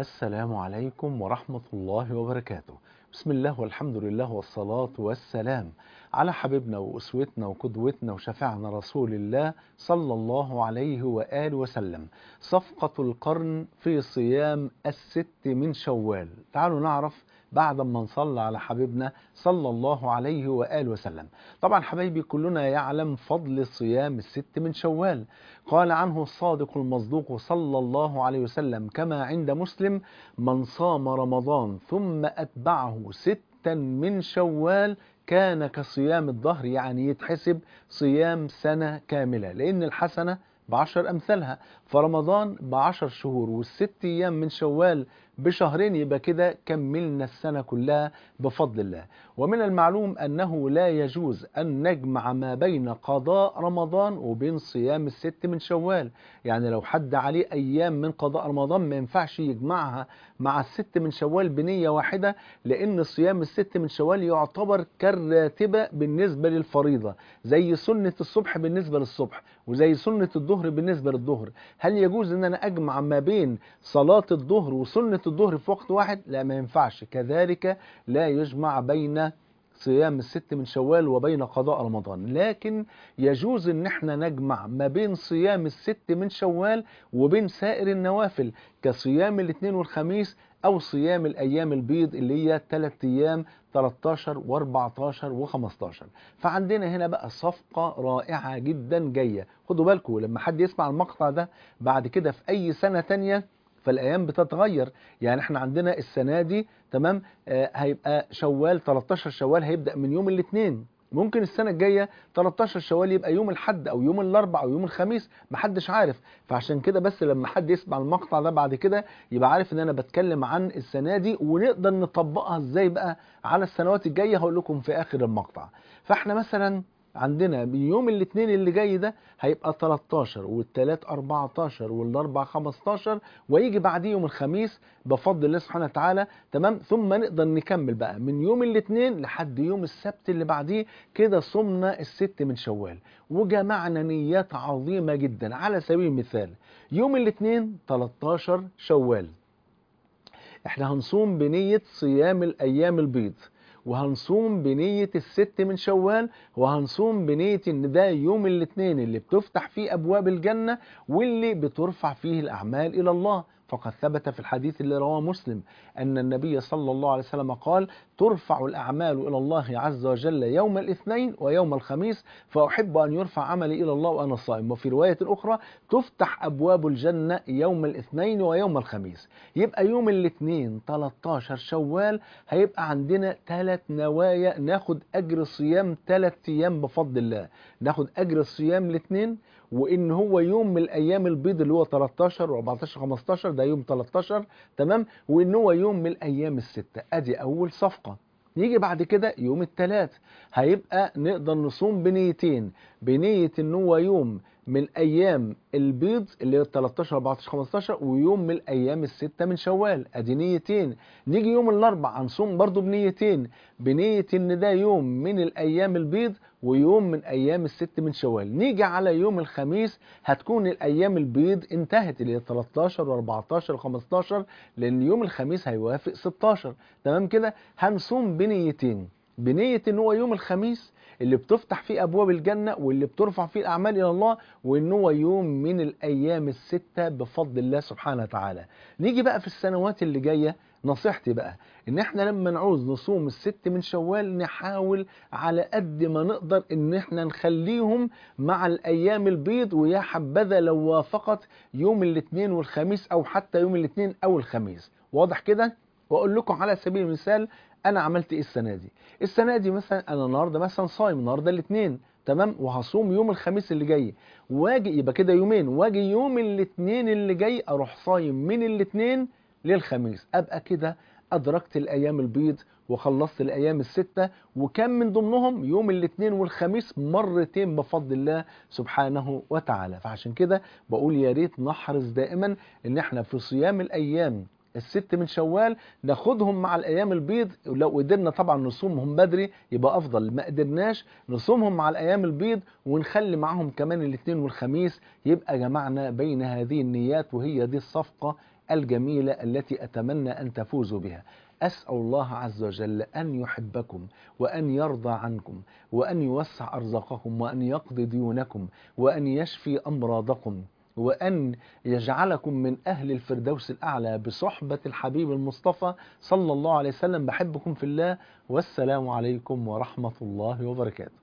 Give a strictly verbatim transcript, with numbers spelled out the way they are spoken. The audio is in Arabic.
السلام عليكم ورحمة الله وبركاته. بسم الله والحمد لله والصلاة والسلام على حبيبنا وأسوتنا وقدوتنا وشفيعنا رسول الله صلى الله عليه وآله وسلم. صفقة القرن في صيام الست من شوال. تعالوا نعرف بعد ما نصلى على حبيبنا صلى الله عليه وآله وسلم. طبعا حبايبي كلنا يعلم فضل صيام الست من شوال. قال عنه الصادق المصدوق صلى الله عليه وسلم كما عند مسلم: من صام رمضان ثم أتبعه ستا من شوال كان كصيام الدهر، يعني يتحسب صيام سنة كاملة، لأن الحسنة بعشر أمثالها، فرمضان بعشر شهور والست أيام من شوال بشهرين، يبقى كده كملنا السنة كلها بفضل الله. ومن المعلوم أنه لا يجوز أن نجمع ما بين قضاء رمضان وبين صيام الست من شوال. يعني لو حد عليه أيام من قضاء رمضان ما ينفعش يجمعها مع الست من شوال بنية واحدة، لأن صيام الست من شوال يعتبر كالراتبة بالنسبة للفريضة، زي سنة الصبح بالنسبة للصبح وزي سنة الظهر بالنسبة للظهر. هل يجوز أن أنا أجمع ما بين صلاة الظهر وسنة الظهر في وقت واحد؟ لا، ما ينفعش. كذلك لا يجمع بين صيام الست من شوال وبين قضاء رمضان، لكن يجوز ان احنا نجمع ما بين صيام الست من شوال وبين سائر النوافل كصيام الاثنين والخميس او صيام الايام البيض اللي هي ثلاث ايام تلتاشر واربعتاشر وخمستاشر. فعندنا هنا بقى صفقة رائعة جدا جاية. خدوا بالكم لما حد يسمع المقطع ده بعد كده في اي سنة تانية فالايام بتتغير. يعني احنا عندنا السنه دي تمام آه هيبقى شوال تلتاشر شوال هيبدا من يوم الاثنين، ممكن السنه الجايه تلتاشر شوال يبقى يوم الاحد او يوم الاربع او يوم الخميس، محدش عارف. فعشان كده بس لما حد يسمع المقطع ده بعد كده يبقى عارف ان انا بتكلم عن السنه دي ونقدر نطبقها ازاي بقى على السنوات الجايه، هقول لكم في اخر المقطع. فاحنا مثلا عندنا من يوم الاثنين اللي جاي ده هيبقى تلتاشر والثلاث اربعتاشر والاربع خمستاشر، ويجي بعديه يوم الخميس بفضل الله سبحانه وتعالى. تمام، ثم نقدر نكمل بقى من يوم الاثنين لحد يوم السبت اللي بعديه، كده صمنا الست من شوال وجمعنا نيات عظيمة جدا. على سبيل المثال يوم الاثنين تلتاشر شوال احنا هنصوم بنية صيام الأيام البيض، وهنصوم بنية الست من شوال، وهنصوم بنية ان ده يوم الاثنين اللي بتفتح فيه أبواب الجنة واللي بترفع فيه الأعمال إلى الله. فقد ثبت في الحديث اللي رواه مسلم أن النبي صلى الله عليه وسلم قال: ترفع الأعمال إلى الله عز وجل يوم الاثنين ويوم الخميس، فأحب أن يرفع عملي إلى الله وأنا صائم. وفي رواية أخرى: تفتح أبواب الجنة يوم الاثنين ويوم الخميس. يبقى يوم الاثنين تلتاشر شوال هيبقى عندنا ثلاث نوايا، ناخد أجر صيام ثلاث أيام بفضل الله. ناخد أجر صيام الاثنين، وإن هو يوم من الأيام البيض اللي هو تلتاشر واربعتاشر خمستاشر، ده يوم تلتاشر تمام، وإن هو يوم من الأيام الستة. أدي أول صفقة. يجي بعد كده يوم الثلاث هيبقى نقدر نصوم بنيتين، بنية إن هو يوم من ايام البيض اللي هي تلتاشر اربعتاشر خمستاشر، ويوم من الايام الستة من شوال، ادي نيتين. نيجي يوم الاربع هنصوم برضو بنيتين، بنية ان ده يوم من الايام البيض ويوم من ايام الست من شوال. نيجي على يوم الخميس هتكون الايام البيض انتهت اللي هي تلتاشر واربعتاشر وخمستاشر، لان يوم الخميس هيوافق ستاشر. تمام كده، هنصوم بنيتين، بنية ان هو يوم الخميس اللي بتفتح فيه ابواب الجنة واللي بترفع فيه الاعمال الى الله، وان هو يوم من الايام الستة بفضل الله سبحانه وتعالى. نيجي بقى في السنوات اللي جاية، نصيحتي بقى ان احنا لما نعوز نصوم الست من شوال نحاول على قد ما نقدر ان احنا نخليهم مع الايام البيض، ويا حبذا لو وافقت يوم الاثنين والخميس او حتى يوم الاثنين او الخميس. واضح كده؟ واقول لكم على سبيل المثال انا عملت ايه السنه دي. السنه دي مثلا انا النهارده مثلا صايم النهارده الاثنين تمام، وهصوم يوم الخميس اللي جاي، واجي يبقى كده يومين، واجي يوم الاثنين اللي جاي اروح صايم من الاثنين للخميس، ابقى كده ادركت الايام البيض وخلصت الايام السته، وكان من ضمنهم يوم الاثنين والخميس مرتين بفضل الله سبحانه وتعالى. فعشان كده بقول يا ريت نحرص دائما ان احنا في صيام الايام الست من شوال ناخدهم مع الايام البيض، لو قدرنا طبعا نصومهم بدري يبقى افضل، ما قدرناش نصومهم مع الايام البيض ونخلي معهم كمان الاثنين والخميس، يبقى جمعنا بين هذه النيات، وهي دي الصفقة الجميلة التي أتمنى أن تفوزوا بها. أسأل الله عز وجل أن يحبكم وأن يرضى عنكم وأن يوسع أرزاقكم وأن يقضي ديونكم وأن يشفي أمراضكم وأن يجعلكم من أهل الفردوس الأعلى بصحبة الحبيب المصطفى صلى الله عليه وسلم. بحبكم في الله، والسلام عليكم ورحمة الله وبركاته.